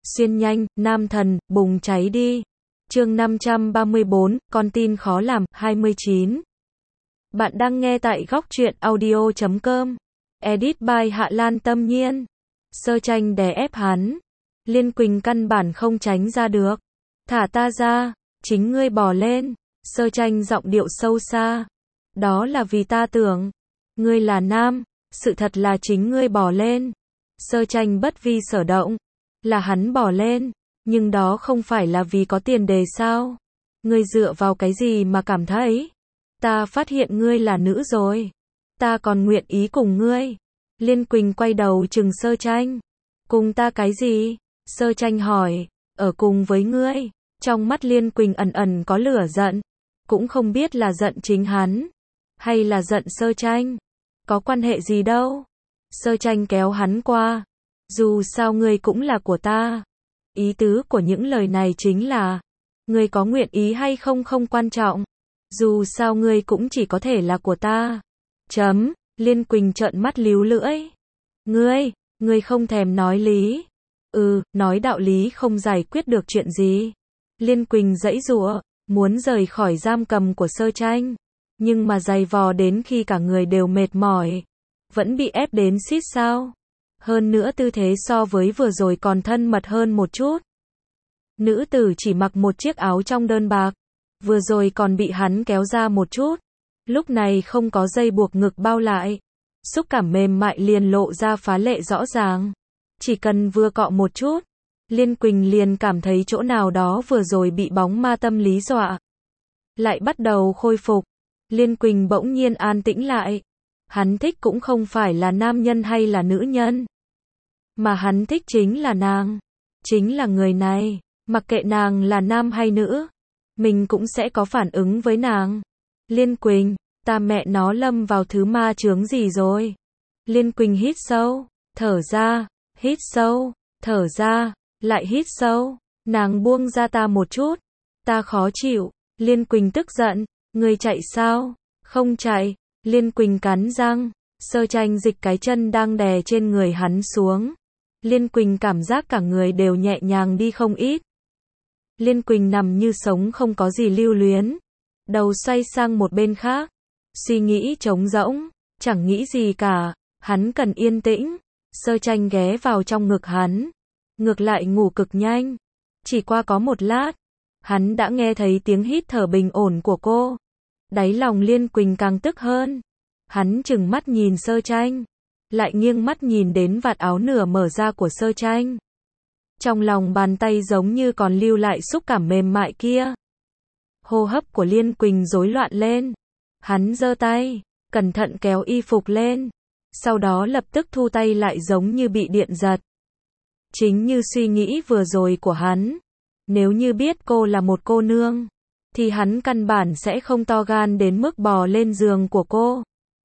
Xuyên nhanh, nam thần, bùng cháy đi. Chương 534, con tin khó làm, 29. Bạn đang nghe tại góc truyện audio.com. Edit by Hạ Lan Tâm Nhiên. Sơ Tranh đè ép hắn. Liên Quỳnh căn bản không tránh ra được. Thả ta ra, chính ngươi bỏ lên. Sơ Tranh giọng điệu sâu xa. Đó là vì ta tưởng, ngươi là nam, sự thật là chính ngươi bỏ lên. Sơ Tranh bất vi sở động. Là hắn bỏ lên, nhưng đó không phải là vì có tiền đề sao? Ngươi dựa vào cái gì mà cảm thấy? Ta phát hiện ngươi là nữ rồi. Ta còn nguyện ý cùng ngươi. Liên Quỳnh quay đầu trừng Sơ Tranh. Cùng ta cái gì? Sơ Tranh hỏi. Ở cùng với ngươi. Trong mắt Liên Quỳnh ẩn ẩn có lửa giận. Cũng không biết là giận chính hắn, hay là giận Sơ Tranh. Có quan hệ gì đâu. Sơ Tranh kéo hắn qua. Dù sao ngươi cũng là của ta. Ý tứ của những lời này chính là, ngươi có nguyện ý hay không không quan trọng. Dù sao ngươi cũng chỉ có thể là của ta. Chấm. Liên Quỳnh trợn mắt líu lưỡi. Ngươi không thèm nói lý. Nói đạo lý không giải quyết được chuyện gì. Liên Quỳnh giãy giụa, muốn rời khỏi giam cầm của Sơ Tranh. Nhưng mà giày vò đến khi cả người đều mệt mỏi. Vẫn bị ép đến xít sao. Hơn nữa tư thế so với vừa rồi còn thân mật hơn một chút. Nữ tử chỉ mặc một chiếc áo trong đơn bạc. Vừa rồi còn bị hắn kéo ra một chút. Lúc này không có dây buộc ngực bao lại. Xúc cảm mềm mại liền lộ ra phá lệ rõ ràng. Chỉ cần vừa cọ một chút, Liên Quỳnh liền cảm thấy chỗ nào đó vừa rồi bị bóng ma tâm lý dọa. Lại bắt đầu khôi phục. Liên Quỳnh bỗng nhiên an tĩnh lại. Hắn thích cũng không phải là nam nhân hay là nữ nhân. Mà hắn thích chính là nàng. Chính là người này. Mặc kệ nàng là nam hay nữ, mình cũng sẽ có phản ứng với nàng. Liên Quỳnh, ta mẹ nó lâm vào thứ ma chướng gì rồi. Liên Quỳnh hít sâu, thở ra, hít sâu, thở ra, lại hít sâu. Nàng buông ra ta một chút. Ta khó chịu. Liên Quỳnh tức giận. Ngươi chạy sao? Không chạy. Liên Quỳnh cắn răng. Sơ Tranh dịch cái chân đang đè trên người hắn xuống. Liên Quỳnh cảm giác cả người đều nhẹ nhàng đi không ít. Liên Quỳnh nằm như sống không có gì lưu luyến. Đầu xoay sang một bên khác. Suy nghĩ trống rỗng. Chẳng nghĩ gì cả. Hắn cần yên tĩnh. Sơ Tranh ghé vào trong ngực hắn. Ngược lại ngủ cực nhanh. Chỉ qua có một lát, hắn đã nghe thấy tiếng hít thở bình ổn của cô. Đáy lòng Liên Quỳnh càng tức hơn. Hắn trừng mắt nhìn Sơ Tranh. Lại nghiêng mắt nhìn đến vạt áo nửa mở ra của Sơ Tranh. Trong lòng bàn tay giống như còn lưu lại xúc cảm mềm mại kia. Hô hấp của Liên Quỳnh rối loạn lên. Hắn giơ tay, cẩn thận kéo y phục lên. Sau đó lập tức thu tay lại giống như bị điện giật. Chính như suy nghĩ vừa rồi của hắn. Nếu như biết cô là một cô nương, thì hắn căn bản sẽ không to gan đến mức bò lên giường của cô.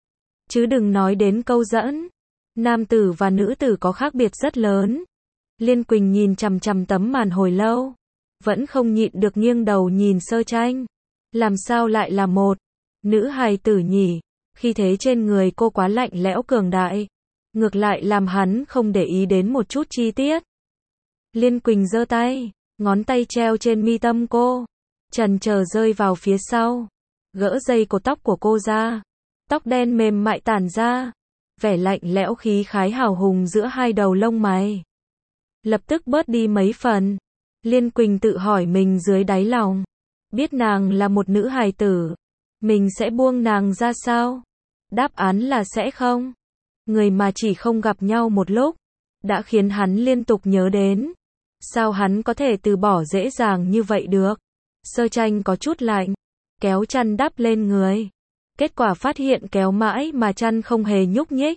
Chứ đừng nói đến câu giỡn. Nam tử và nữ tử có khác biệt rất lớn. Liên Quỳnh nhìn chằm chằm tấm màn hồi lâu. Vẫn không nhịn được nghiêng đầu nhìn Sơ Tranh. Làm sao lại là một nữ hài tử nhỉ? Khi thế trên người cô quá lạnh lẽo cường đại. Ngược lại làm hắn không để ý đến một chút chi tiết. Liên Quỳnh giơ tay. Ngón tay treo trên mi tâm cô. Chần chờ rơi vào phía sau. Gỡ dây cột tóc của cô ra. Tóc đen mềm mại tản ra. Vẻ lạnh lẽo khí khái hào hùng giữa hai đầu lông mày. Lập tức bớt đi mấy phần. Liên Quỳnh tự hỏi mình dưới đáy lòng. Biết nàng là một nữ hài tử, mình sẽ buông nàng ra sao? Đáp án là sẽ không. Người mà chỉ không gặp nhau một lúc, đã khiến hắn liên tục nhớ đến. Sao hắn có thể từ bỏ dễ dàng như vậy được? Sơ Tranh có chút lạnh, kéo chăn đắp lên người. Kết quả phát hiện kéo mãi mà chăn không hề nhúc nhích.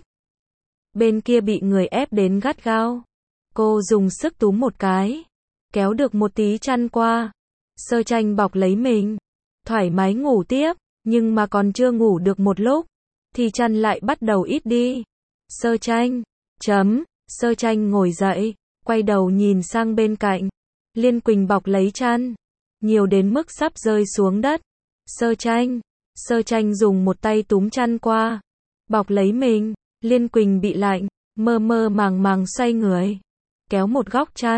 Bên kia bị người ép đến gắt gao. Cô dùng sức túm một cái, kéo được một tí chăn qua. Sơ Tranh bọc lấy mình, thoải mái ngủ tiếp, nhưng mà còn chưa ngủ được một lúc, thì chăn lại bắt đầu ít đi. Sơ Tranh, Sơ Tranh ngồi dậy, quay đầu nhìn sang bên cạnh. Liên Quỳnh bọc lấy chăn, nhiều đến mức sắp rơi xuống đất. Sơ Tranh dùng một tay túm chăn qua, bọc lấy mình. Liên Quỳnh bị lạnh, mơ mơ màng màng xoay người, kéo một góc chăn,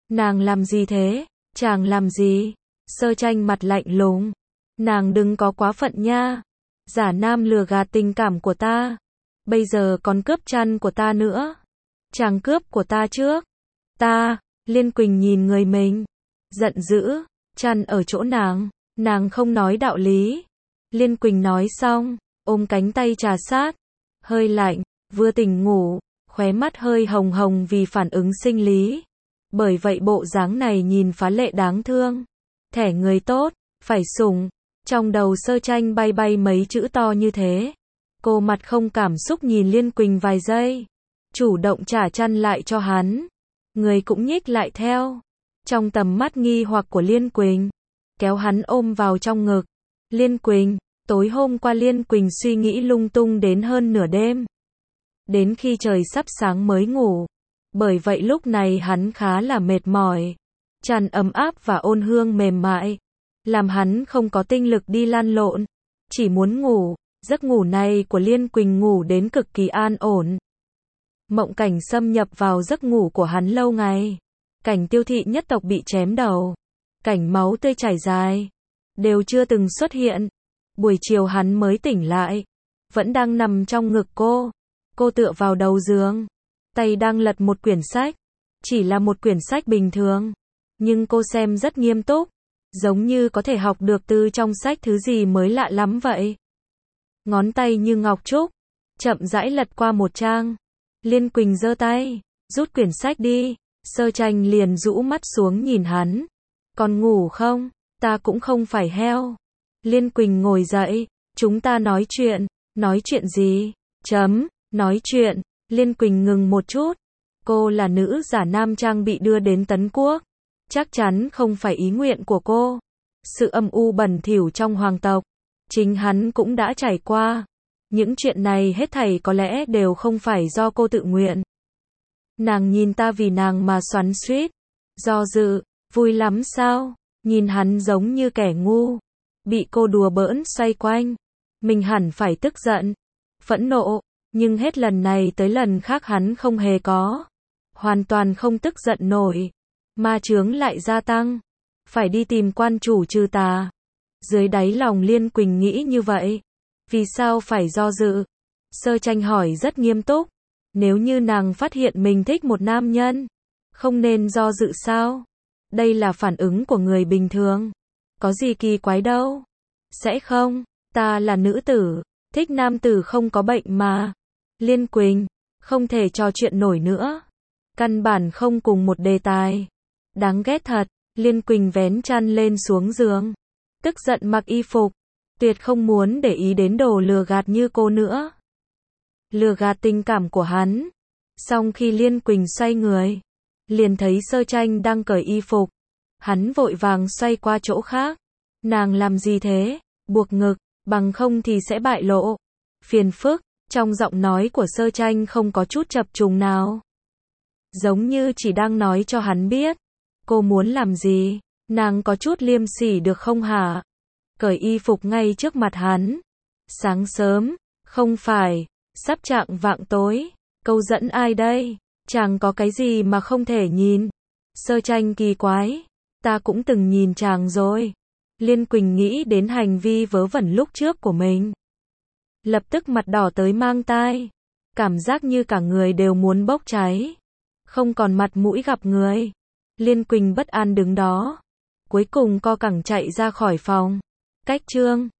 Nàng làm gì thế? Chàng làm gì? Sơ Tranh mặt lạnh lùng. Nàng đừng có quá phận nha. Giả nam lừa gạt tình cảm của ta. Bây giờ còn cướp chăn của ta nữa. Chàng cướp của ta trước. Ta, Liên Quỳnh nhìn người mình. Giận dữ, chăn ở chỗ nàng không nói đạo lý. Liên Quỳnh nói xong, ôm cánh tay trà sát. Hơi lạnh, vừa tỉnh ngủ, khóe mắt hơi hồng hồng vì phản ứng sinh lý. Bởi vậy bộ dáng này nhìn phá lệ đáng thương. Thẻ người tốt, phải sủng. Trong đầu Sơ Tranh bay bay mấy chữ to như thế. Cô mặt không cảm xúc nhìn Liên Quỳnh vài giây. Chủ động trả chăn lại cho hắn. Người cũng nhích lại theo. Trong tầm mắt nghi hoặc của Liên Quỳnh. Kéo hắn ôm vào trong ngực. Liên Quỳnh, tối hôm qua Liên Quỳnh suy nghĩ lung tung đến hơn nửa đêm. Đến khi trời sắp sáng mới ngủ. Bởi vậy lúc này hắn khá là mệt mỏi. Chăn ấm áp và ôn hương mềm mại. Làm hắn không có tinh lực đi lăn lộn. Chỉ muốn ngủ. Giấc ngủ này của Liên Quỳnh ngủ đến cực kỳ an ổn. Mộng cảnh xâm nhập vào giấc ngủ của hắn lâu ngày. Cảnh Tiêu Thị nhất tộc bị chém đầu. Cảnh máu tươi chảy dài. Đều chưa từng xuất hiện. Buổi chiều hắn mới tỉnh lại. Vẫn đang nằm trong ngực cô. Cô tựa vào đầu giường. Tay đang lật một quyển sách. Chỉ là một quyển sách bình thường. Nhưng cô xem rất nghiêm túc. Giống như có thể học được từ trong sách thứ gì mới lạ lắm vậy. Ngón tay như ngọc trúc. Chậm rãi lật qua một trang. Liên Quỳnh giơ tay. Rút quyển sách đi. Sơ Tranh liền rũ mắt xuống nhìn hắn. Còn ngủ không? Ta cũng không phải heo. Liên Quỳnh ngồi dậy. Chúng ta nói chuyện. Nói chuyện gì? Nói chuyện. Liên Quỳnh ngừng một chút. Cô là nữ giả nam trang bị đưa đến Tấn Quốc. Chắc chắn không phải ý nguyện của cô. Sự âm u bẩn thỉu trong hoàng tộc. Chính hắn cũng đã trải qua. Những chuyện này hết thảy có lẽ đều không phải do cô tự nguyện. Nàng nhìn ta vì nàng mà xoắn xuýt. Do dự, vui lắm sao? Nhìn hắn giống như kẻ ngu. Bị cô đùa bỡn xoay quanh. Mình hẳn phải tức giận. Phẫn nộ. Nhưng hết lần này tới lần khác hắn không hề có. Hoàn toàn không tức giận nổi. Ma chướng lại gia tăng. Phải đi tìm quan chủ trừ tà. Dưới đáy lòng Liên Quỳnh nghĩ như vậy. Vì sao phải do dự? Sơ Tranh hỏi rất nghiêm túc. Nếu như nàng phát hiện mình thích một nam nhân, không nên do dự sao? Đây là phản ứng của người bình thường. Có gì kỳ quái đâu. Sẽ không, ta là nữ tử, thích nam tử không có bệnh mà. Liên Quỳnh, không thể trò chuyện nổi nữa. Căn bản không cùng một đề tài. Đáng ghét thật. Liên Quỳnh vén chăn lên xuống giường. Tức giận mặc y phục. Tuyệt không muốn để ý đến đồ lừa gạt như cô nữa. Lừa gạt tình cảm của hắn. Xong khi Liên Quỳnh xoay người, liền thấy Sơ Tranh đang cởi y phục. Hắn vội vàng xoay qua chỗ khác. Nàng làm gì thế? Buộc ngực, bằng không thì sẽ bại lộ. Phiền phức, trong giọng nói của Sơ Tranh không có chút chập trùng nào. Giống như chỉ đang nói cho hắn biết. Cô muốn làm gì? Nàng có chút liêm sỉ được không hả? Cởi y phục ngay trước mặt hắn. Sáng sớm, không phải, sắp chạng vạng tối. Câu dẫn ai đây? Chàng có cái gì mà không thể nhìn? Sơ Tranh kỳ quái. Ta cũng từng nhìn chàng rồi. Liên Quỳnh nghĩ đến hành vi vớ vẩn lúc trước của mình. Lập tức mặt đỏ tới mang tai. Cảm giác như cả người đều muốn bốc cháy. Không còn mặt mũi gặp người. Liên Quỳnh bất an đứng đó. Cuối cùng co cẳng chạy ra khỏi phòng. Cách chương